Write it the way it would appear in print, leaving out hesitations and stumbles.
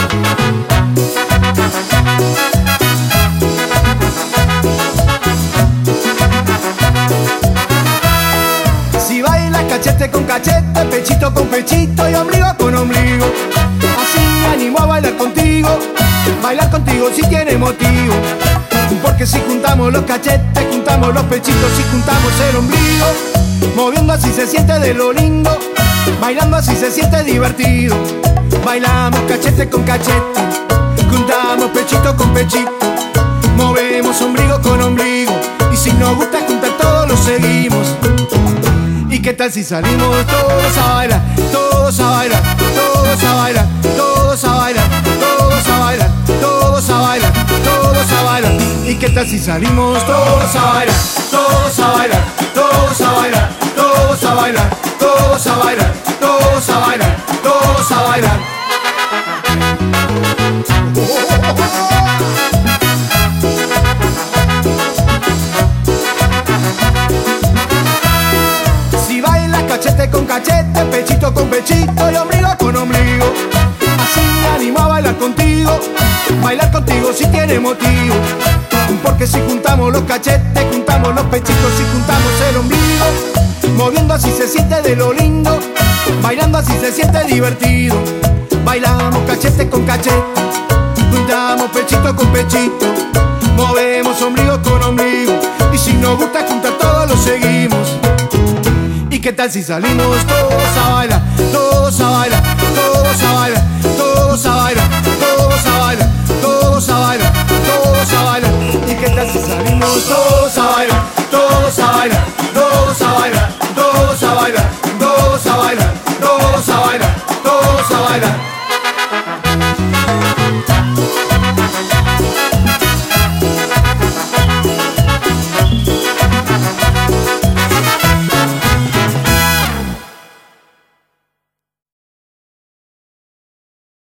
Si bailas cachete con cachete, pechito con pechito y ombligo con ombligo, así me animo a bailar contigo. Bailar contigo si tiene motivo, porque si juntamos los cachetes, juntamos los pechitos y juntamos el ombligo, moviendo así se siente de lo lindo, bailando así se siente divertido. Bailamos cachete con cachete, juntamos pechito con pechito, movemos ombligo con ombligo, y si nos gusta juntar todos lo seguimos. ¿Y qué tal si salimos todos a bailar, todos a bailar, todos a bailar, todos a bailar, todos a bailar, todos a bailar, todos a bailar? ¿Y qué tal si salimos todos a bailar, todos a bailar, todos a bailar, todos a bailar, todos a bailar, todos a bailar, todos a bailar? Si bailas cachete con cachete, pechito con pechito y ombligo con ombligo, así me animo a bailar contigo. Bailar contigo si tiene motivo, porque si juntamos los cachetes, juntamos los pechitos y juntamos el ombligo, moviendo así se siente de lo lindo, bailando así se siente divertido. Bailamos cachete con cachete, juntamos pechito con pechito, movemos ombligo con ombligo, y si nos gusta juntar todos lo seguimos. ¿Y qué tal si salimos todos a bailar, todos a bailar, todos a bailar, todos a bailar, todos a bailar, todos a bailar, todos a bailar? ¿Y qué tal si salimos todos a bailar?